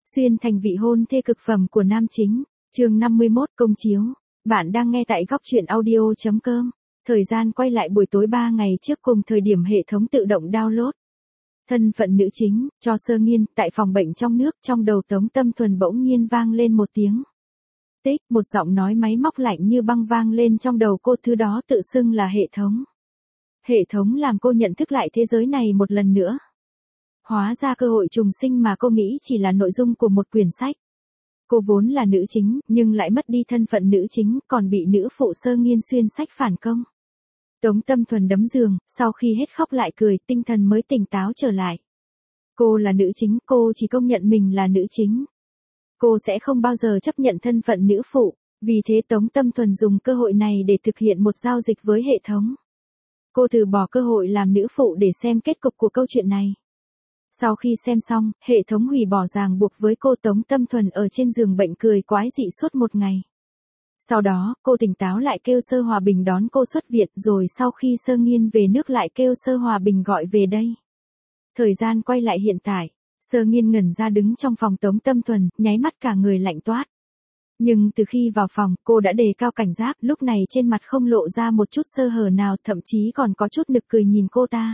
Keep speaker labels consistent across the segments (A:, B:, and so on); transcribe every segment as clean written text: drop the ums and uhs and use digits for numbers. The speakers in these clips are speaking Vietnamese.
A: Xuyên thành vị hôn thê cực phẩm của nam chính, chương 51 công chiếu. Bạn đang nghe tại góc truyện audio.com. Thời gian quay lại buổi tối 3 ngày trước cùng thời điểm hệ thống tự động download. Thân phận nữ chính, cho Sơ Nghiên, tại phòng bệnh trong nước, trong đầu Tống Tâm Thuần bỗng nhiên vang lên một tiếng. Tích, một giọng nói máy móc lạnh như băng vang lên trong đầu cô, thứ đó tự xưng là hệ thống. Hệ thống làm cô nhận thức lại thế giới này một lần nữa. Hóa ra cơ hội trùng sinh mà cô nghĩ chỉ là nội dung của một quyển sách. Cô vốn là nữ chính, nhưng lại mất đi thân phận nữ chính, còn bị nữ phụ Sơ Nghiên xuyên sách phản công. Tống Tâm Thuần đấm giường, sau khi hết khóc lại cười, tinh thần mới tỉnh táo trở lại. Cô là nữ chính, cô chỉ công nhận mình là nữ chính. Cô sẽ không bao giờ chấp nhận thân phận nữ phụ, vì thế Tống Tâm Thuần dùng cơ hội này để thực hiện một giao dịch với hệ thống. Cô từ bỏ cơ hội làm nữ phụ để xem kết cục của câu chuyện này. Sau khi xem xong, hệ thống hủy bỏ ràng buộc với cô. Tống Tâm Thuần ở trên giường bệnh cười quái dị suốt một ngày. Sau đó, cô tỉnh táo lại kêu Sơ Hòa Bình đón cô xuất viện, rồi sau khi Sơ Nghiên về nước lại kêu Sơ Hòa Bình gọi về đây. Thời gian quay lại hiện tại, Sơ Nghiên ngẩn ra đứng trong phòng Tống Tâm Thuần, nháy mắt cả người lạnh toát. Nhưng từ khi vào phòng, cô đã đề cao cảnh giác, lúc này trên mặt không lộ ra một chút sơ hở nào, thậm chí còn có chút nực cười nhìn cô ta.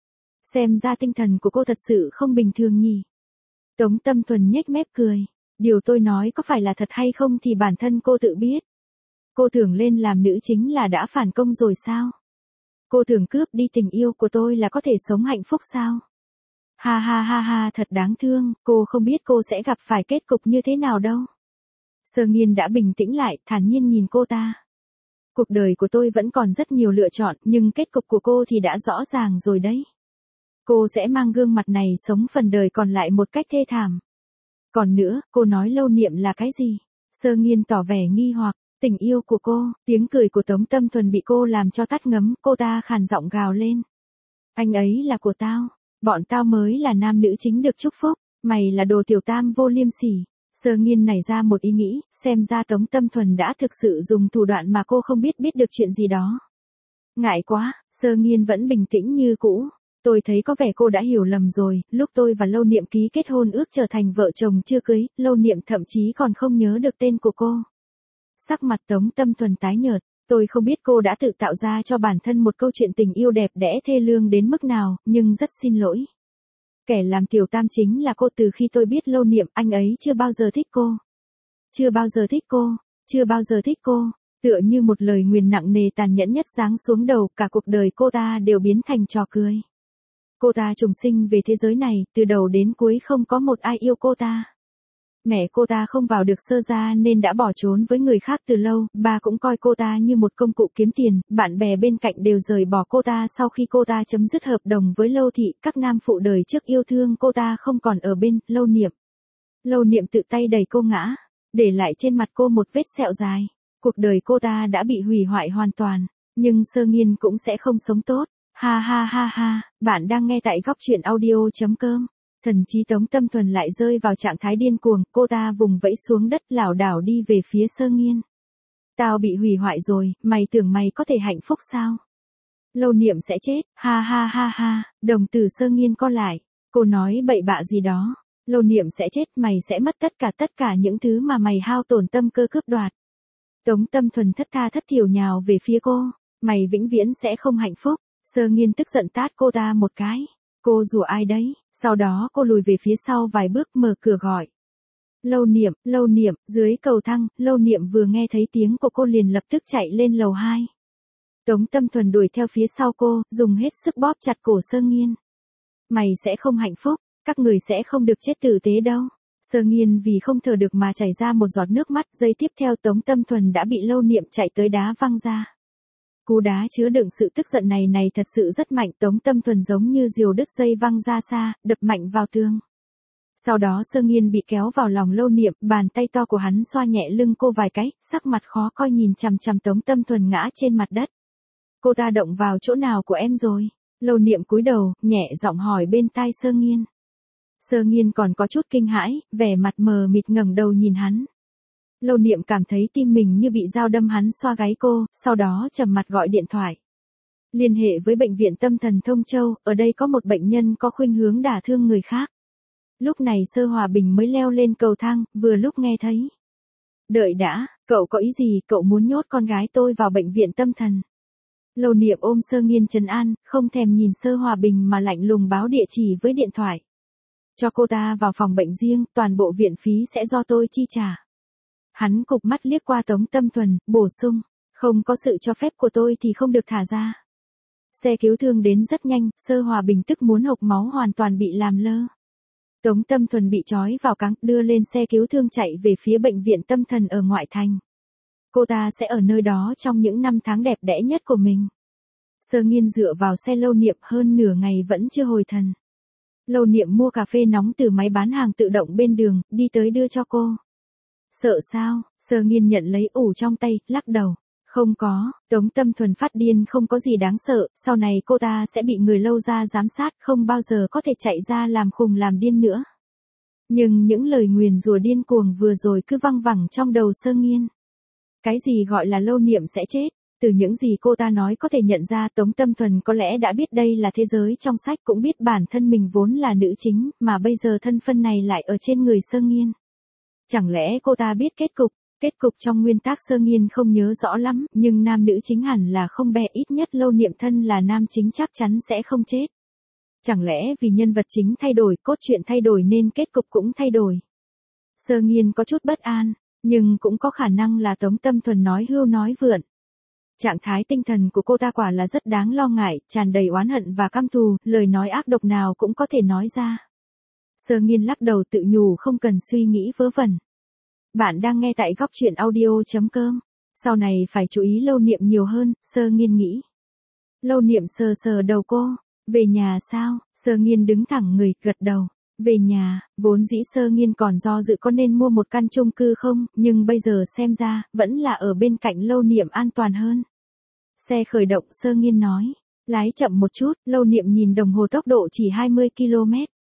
A: Xem ra tinh thần của cô thật sự không bình thường nhỉ. Tống Tâm Thuần nhếch mép cười. Điều tôi nói có phải là thật hay không thì bản thân cô tự biết. Cô tưởng lên làm nữ chính là đã phản công rồi sao? Cô tưởng cướp đi tình yêu của tôi là có thể sống hạnh phúc sao? Ha ha ha ha, thật đáng thương, cô không biết cô sẽ gặp phải kết cục như thế nào đâu. Sơ Nghiên đã bình tĩnh lại, thản nhiên nhìn cô ta. Cuộc đời của tôi vẫn còn rất nhiều lựa chọn, nhưng kết cục của cô thì đã rõ ràng rồi đấy. Cô sẽ mang gương mặt này sống phần đời còn lại một cách thê thảm. Còn nữa, cô nói lâu niệm là cái gì? Sơ Nghiên tỏ vẻ nghi hoặc. Tình yêu của cô. Tiếng cười của Tống Tâm Thuần bị cô làm cho tắt ngấm, cô ta khàn giọng gào lên. Anh ấy là của tao. Bọn tao mới là nam nữ chính được chúc phúc. Mày là đồ tiểu tam vô liêm sỉ. Sơ Nghiên nảy ra một ý nghĩ, xem ra Tống Tâm Thuần đã thực sự dùng thủ đoạn mà cô không biết được chuyện gì đó. Ngại quá, Sơ Nghiên vẫn bình tĩnh như cũ. Tôi thấy có vẻ cô đã hiểu lầm rồi, lúc tôi và Lâu Niệm ký kết hôn ước trở thành vợ chồng chưa cưới, Lâu Niệm thậm chí còn không nhớ được tên của cô. Sắc mặt Tống Tâm Thuần tái nhợt, tôi không biết cô đã tự tạo ra cho bản thân một câu chuyện tình yêu đẹp đẽ thê lương đến mức nào, nhưng rất xin lỗi. Kẻ làm tiểu tam chính là cô. Từ khi tôi biết Lâu Niệm, anh ấy chưa bao giờ thích cô. Chưa bao giờ thích cô, chưa bao giờ thích cô. Tựa như một lời nguyền nặng nề tàn nhẫn nhất giáng xuống đầu, cả cuộc đời cô ta đều biến thành trò cười. Cô ta trùng sinh về thế giới này, từ đầu đến cuối không có một ai yêu cô ta. Mẹ cô ta không vào được Sơ gia nên đã bỏ trốn với người khác từ lâu, ba cũng coi cô ta như một công cụ kiếm tiền, bạn bè bên cạnh đều rời bỏ cô ta sau khi cô ta chấm dứt hợp đồng với Lâu thị, các nam phụ đời trước yêu thương cô ta không còn ở bên. Lâu Niệm. Lâu Niệm tự tay đẩy cô ngã, để lại trên mặt cô một vết sẹo dài. Cuộc đời cô ta đã bị hủy hoại hoàn toàn, nhưng Sơ Nghiên cũng sẽ không sống tốt. Ha ha ha ha, bạn đang nghe tại góc truyện audio.com. Thần trí Tống Tâm Thuần lại rơi vào trạng thái điên cuồng, cô ta vùng vẫy xuống đất lảo đảo đi về phía Sơ Nghiên. Tao bị hủy hoại rồi, mày tưởng mày có thể hạnh phúc sao? Lâu Niệm sẽ chết, ha ha ha ha, đồng tử Sơ Nghiên co lại, cô nói bậy bạ gì đó. Lâu Niệm sẽ chết, mày sẽ mất tất cả những thứ mà mày hao tổn tâm cơ cướp đoạt. Tống Tâm Thuần thất tha thất thểu nhào về phía cô, mày vĩnh viễn sẽ không hạnh phúc. Sơ Nghiên tức giận tát cô ta một cái. Cô rủa ai đấy? Sau đó cô lùi về phía sau vài bước, mở cửa gọi. Lâu Niệm, dưới cầu thang. Lâu Niệm vừa nghe thấy tiếng của cô liền lập tức chạy lên lầu 2. Tống Tâm Thuần đuổi theo phía sau cô, dùng hết sức bóp chặt cổ Sơ Nghiên. Mày sẽ không hạnh phúc, các người sẽ không được chết tử tế đâu. Sơ Nghiên vì không thở được mà chảy ra một giọt nước mắt, giây tiếp theo Tống Tâm Thuần đã bị Lâu Niệm chạy tới đá văng ra. Cú đá chứa đựng sự tức giận này thật sự rất mạnh. Tống Tâm Thuần giống như diều đứt dây văng ra xa, đập mạnh vào tường. Sau đó Sơ Nghiên bị kéo vào lòng Lâu Niệm, bàn tay to của hắn xoa nhẹ lưng cô vài cái, sắc mặt khó coi nhìn chằm chằm Tống Tâm Thuần ngã trên mặt đất. Cô ta động vào chỗ nào của em rồi? Lâu Niệm cúi đầu, nhẹ giọng hỏi bên tai Sơ Nghiên. Sơ Nghiên còn có chút kinh hãi, vẻ mặt mờ mịt ngẩng đầu nhìn hắn. Lâu Niệm cảm thấy tim mình như bị dao đâm, hắn xoa gáy cô, sau đó trầm mặt gọi điện thoại. Liên hệ với bệnh viện tâm thần Thông Châu, ở đây có một bệnh nhân có khuynh hướng đả thương người khác. Lúc này Sơ Hòa Bình mới leo lên cầu thang, vừa lúc nghe thấy. Đợi đã, cậu có ý gì, cậu muốn nhốt con gái tôi vào bệnh viện tâm thần. Lâu Niệm ôm Sơ Nghiên trấn an, không thèm nhìn Sơ Hòa Bình mà lạnh lùng báo địa chỉ với điện thoại. Cho cô ta vào phòng bệnh riêng, toàn bộ viện phí sẽ do tôi chi trả. Hắn cụp mắt liếc qua Tống Tâm Thuần, bổ sung, không có sự cho phép của tôi thì không được thả ra. Xe cứu thương đến rất nhanh, Sơ Hòa Bình tức muốn hộc máu hoàn toàn bị làm lơ. Tống Tâm Thuần bị trói vào cáng, đưa lên xe cứu thương chạy về phía bệnh viện tâm thần ở ngoại thành. Cô ta sẽ ở nơi đó trong những năm tháng đẹp đẽ nhất của mình. Sơ Nghiên dựa vào xe Lâu Niệm hơn nửa ngày vẫn chưa hồi thần. Lâu Niệm mua cà phê nóng từ máy bán hàng tự động bên đường, đi tới đưa cho cô. Sợ sao? Sơ Nghiên nhận lấy ủ trong tay, lắc đầu. Không có, Tống Tâm Thuần phát điên không có gì đáng sợ, sau này cô ta sẽ bị người Lâu gia giám sát, không bao giờ có thể chạy ra làm khùng làm điên nữa. Nhưng những lời nguyền rủa điên cuồng vừa rồi cứ văng vẳng trong đầu Sơ Nghiên. Cái gì gọi là Lâu Niệm sẽ chết? Từ những gì cô ta nói có thể nhận ra Tống Tâm Thuần có lẽ đã biết đây là thế giới trong sách, cũng biết bản thân mình vốn là nữ chính, mà bây giờ thân phận này lại ở trên người Sơ Nghiên. Chẳng lẽ cô ta biết kết cục? Kết cục trong nguyên tác Sơ Nghiên không nhớ rõ lắm, nhưng nam nữ chính hẳn là không bè, ít nhất Lâu Niệm thân là nam chính chắc chắn sẽ không chết. Chẳng lẽ vì nhân vật chính thay đổi, cốt truyện thay đổi nên kết cục cũng thay đổi? Sơ Nghiên có chút bất an, nhưng cũng có khả năng là Tống Tâm Thuần nói hưu nói vượn. Trạng thái tinh thần của cô ta quả là rất đáng lo ngại, tràn đầy oán hận và căm thù, lời nói ác độc nào cũng có thể nói ra. Sơ Nghiên lắc đầu tự nhủ không cần suy nghĩ vớ vẩn. Bạn đang nghe tại góc truyện audio.com. Sau này phải chú ý Lâu Niệm nhiều hơn, Sơ Nghiên nghĩ. Lâu Niệm sờ sờ đầu cô. Về nhà sao? Sơ Nghiên đứng thẳng người, gật đầu. Về nhà, vốn dĩ Sơ Nghiên còn do dự có nên mua một căn chung cư không, nhưng bây giờ xem ra, vẫn là ở bên cạnh Lâu Niệm an toàn hơn. Xe khởi động, Sơ Nghiên nói. Lái chậm một chút, Lâu Niệm nhìn đồng hồ tốc độ chỉ 20 km.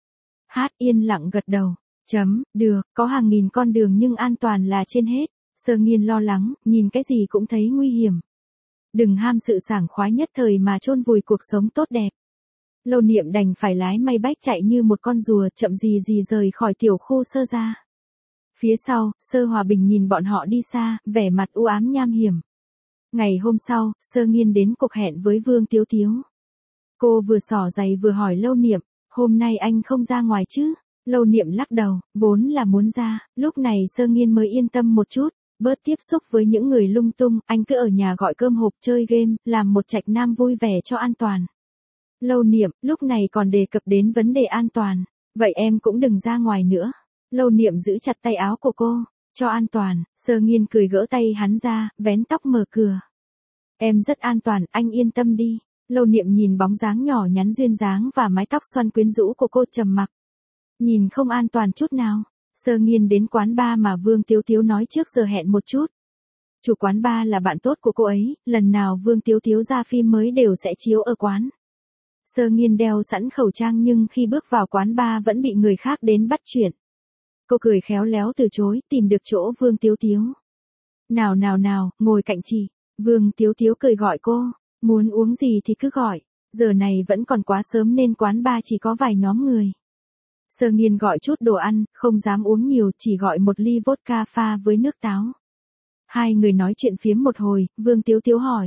A: Yên lặng gật đầu. Được, có hàng nghìn con đường nhưng an toàn là trên hết. Sơ Nghiên lo lắng, nhìn cái gì cũng thấy nguy hiểm. Đừng ham sự sảng khoái nhất thời mà chôn vùi cuộc sống tốt đẹp. Lâu Niệm đành phải lái may bách chạy như một con rùa, chậm gì gì rời khỏi tiểu khu Sơ gia. Phía sau, Sơ Hòa Bình nhìn bọn họ đi xa, vẻ mặt u ám nham hiểm. Ngày hôm sau, Sơ Nghiên đến cuộc hẹn với Vương Tiếu Tiếu. Cô vừa xỏ giày vừa hỏi Lâu Niệm, hôm nay anh không ra ngoài chứ? Lâu Niệm lắc đầu, vốn là muốn ra, lúc này Sơ Nghiên mới yên tâm một chút, bớt tiếp xúc với những người lung tung, anh cứ ở nhà gọi cơm hộp chơi game, làm một trạch nam vui vẻ cho an toàn. Lâu Niệm, lúc này còn đề cập đến vấn đề an toàn, vậy em cũng đừng ra ngoài nữa. Lâu Niệm giữ chặt tay áo của cô, cho an toàn. Sơ Nghiên cười gỡ tay hắn ra, vén tóc mở cửa. Em rất an toàn, anh yên tâm đi. Lâu Niệm nhìn bóng dáng nhỏ nhắn duyên dáng và mái tóc xoăn quyến rũ của cô trầm mặc. Nhìn không an toàn chút nào. Sơ Nghiên đến quán bar mà Vương Tiếu Tiếu nói trước giờ hẹn một chút. Chủ quán bar là bạn tốt của cô ấy, lần nào Vương Tiếu Tiếu ra phim mới đều sẽ chiếu ở quán. Sơ Nghiên đeo sẵn khẩu trang nhưng khi bước vào quán bar vẫn bị người khác đến bắt chuyện. Cô cười khéo léo từ chối, tìm được chỗ Vương Tiếu Tiếu. Nào, ngồi cạnh chị. Vương Tiếu Tiếu cười gọi cô, muốn uống gì thì cứ gọi, giờ này vẫn còn quá sớm nên quán bar chỉ có vài nhóm người. Sơ Nghiên gọi chút đồ ăn, không dám uống nhiều, chỉ gọi một ly vodka pha với nước táo. Hai người nói chuyện phiếm một hồi, Vương Tiếu Tiếu hỏi.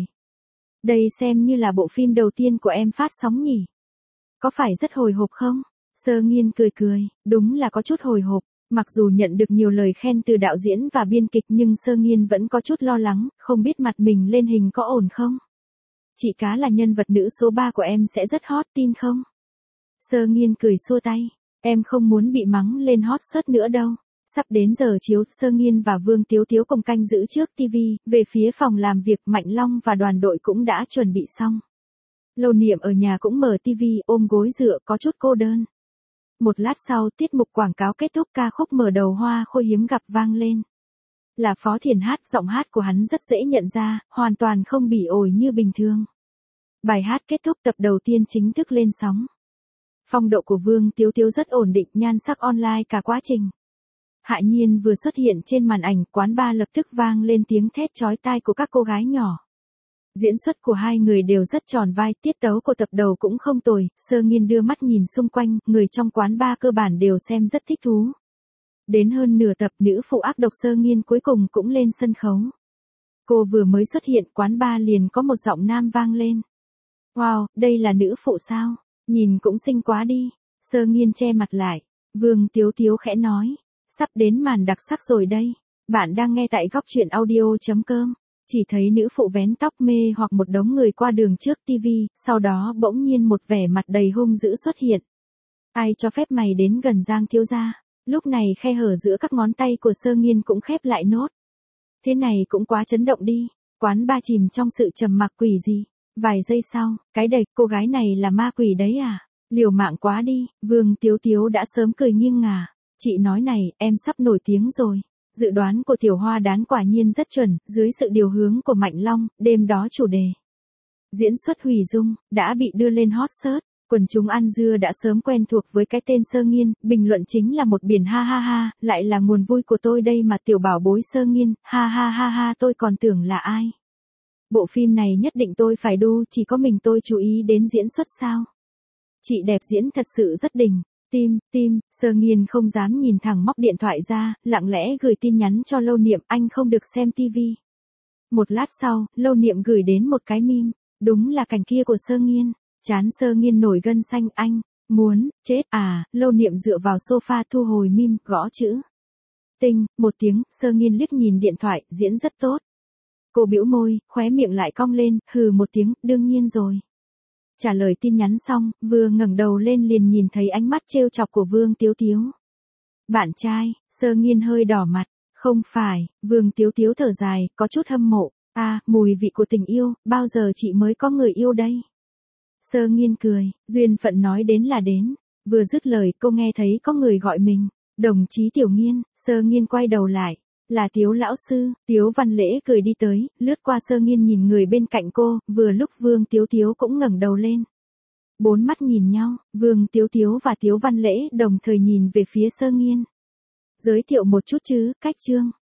A: Đây xem như là bộ phim đầu tiên của em phát sóng nhỉ? Có phải rất hồi hộp không? Sơ Nghiên cười, đúng là có chút hồi hộp. Mặc dù nhận được nhiều lời khen từ đạo diễn và biên kịch nhưng Sơ Nghiên vẫn có chút lo lắng, không biết mặt mình lên hình có ổn không? Chị Cá là nhân vật nữ số 3 của em sẽ rất hot, tin không? Sơ Nghiên cười xua tay, em không muốn bị mắng lên hot search nữa đâu. Sắp đến giờ chiếu, Sơ Nghiên và Vương Tiếu Tiếu cùng canh giữ trước TV, về phía phòng làm việc Mạnh Long và đoàn đội cũng đã chuẩn bị xong. Lâu Niệm ở nhà cũng mở TV, ôm gối dựa có chút cô đơn. Một lát sau, tiết mục quảng cáo kết thúc, ca khúc mở đầu Hoa Khôi hiếm gặp vang lên. Là Phó Thiền hát, giọng hát của hắn rất dễ nhận ra, hoàn toàn không bỉ ổi như bình thường. Bài hát kết thúc, tập đầu tiên chính thức lên sóng. Phong độ của Vương Tiếu Tiếu rất ổn định, nhan sắc online cả quá trình. Hạ Nhiên vừa xuất hiện trên màn ảnh, quán bar lập tức vang lên tiếng thét chói tai của các cô gái nhỏ. Diễn xuất của hai người đều rất tròn vai, tiết tấu của tập đầu cũng không tồi, Sơ Nghiên đưa mắt nhìn xung quanh, người trong quán bar cơ bản đều xem rất thích thú. Đến hơn nửa tập nữ phụ ác độc Sơ Nghiên cuối cùng cũng lên sân khấu. Cô vừa mới xuất hiện quán bar liền có một giọng nam vang lên. Wow, đây là nữ phụ sao? Nhìn cũng xinh quá đi. Sơ Nghiên che mặt lại. Vương Tiếu Tiếu khẽ nói. Sắp đến màn đặc sắc rồi đây. Bạn đang nghe tại góc truyện audio.com. Chỉ thấy nữ phụ vén tóc mê hoặc một đống người qua đường trước tivi, sau đó bỗng nhiên một vẻ mặt đầy hung dữ xuất hiện. Ai cho phép mày đến gần Giang thiếu gia? Lúc này khe hở giữa các ngón tay của Sơ Nghiên cũng khép lại nốt. Thế này cũng quá chấn động đi. Quán ba chìm trong sự trầm mặc quỷ gì. Vài giây sau, cái đẩy, cô gái này là ma quỷ đấy à? Liều mạng quá đi. Vương Tiếu Tiếu đã sớm cười nghiêng ngả. Chị nói này, em sắp nổi tiếng rồi. Dự đoán của Tiểu Hoa Đán quả nhiên rất chuẩn, dưới sự điều hướng của Mạnh Long, đêm đó chủ đề diễn xuất hủy dung, đã bị đưa lên hot search. Quần chúng ăn dưa đã sớm quen thuộc với cái tên Sơ Nghiên, bình luận chính là một biển ha ha ha, lại là nguồn vui của tôi đây mà tiểu bảo bối Sơ Nghiên, ha ha ha ha tôi còn tưởng là ai. Bộ phim này nhất định tôi phải đu, chỉ có mình tôi chú ý đến diễn xuất sao. Chị đẹp diễn thật sự rất đỉnh. Tim, Sơ Nghiên không dám nhìn thẳng móc điện thoại ra, lặng lẽ gửi tin nhắn cho Lâu Niệm anh không được xem tivi. Một lát sau, Lâu Niệm gửi đến một cái meme, đúng là cảnh kia của Sơ Nghiên. Chán Sơ Nghiên nổi gân xanh anh, muốn, chết à, Lâu Niệm dựa vào sofa thu hồi meme, gõ chữ. Tinh, một tiếng, Sơ Nghiên liếc nhìn điện thoại, diễn rất tốt. Cô bĩu môi, khóe miệng lại cong lên, hừ một tiếng, đương nhiên rồi. Trả lời tin nhắn xong, vừa ngẩng đầu lên liền nhìn thấy ánh mắt trêu chọc của Vương Tiếu Tiếu. Bạn trai, Sơ Nghiên hơi đỏ mặt, không phải, Vương Tiếu Tiếu thở dài, có chút hâm mộ. À, mùi vị của tình yêu, bao giờ chị mới có người yêu đây? Sơ Nghiên cười, duyên phận nói đến là đến. Vừa dứt lời cô nghe thấy có người gọi mình. Đồng chí Tiểu Nghiên, Sơ Nghiên quay đầu lại. Là Tiếu lão sư, Tiếu Văn Lễ cười đi tới, lướt qua Sơ Nghiên nhìn người bên cạnh cô, vừa lúc Vương Tiếu Tiếu cũng ngẩng đầu lên. Bốn mắt nhìn nhau, Vương Tiếu Tiếu và Tiếu Văn Lễ đồng thời nhìn về phía Sơ Nghiên. Giới thiệu một chút chứ, cách chương.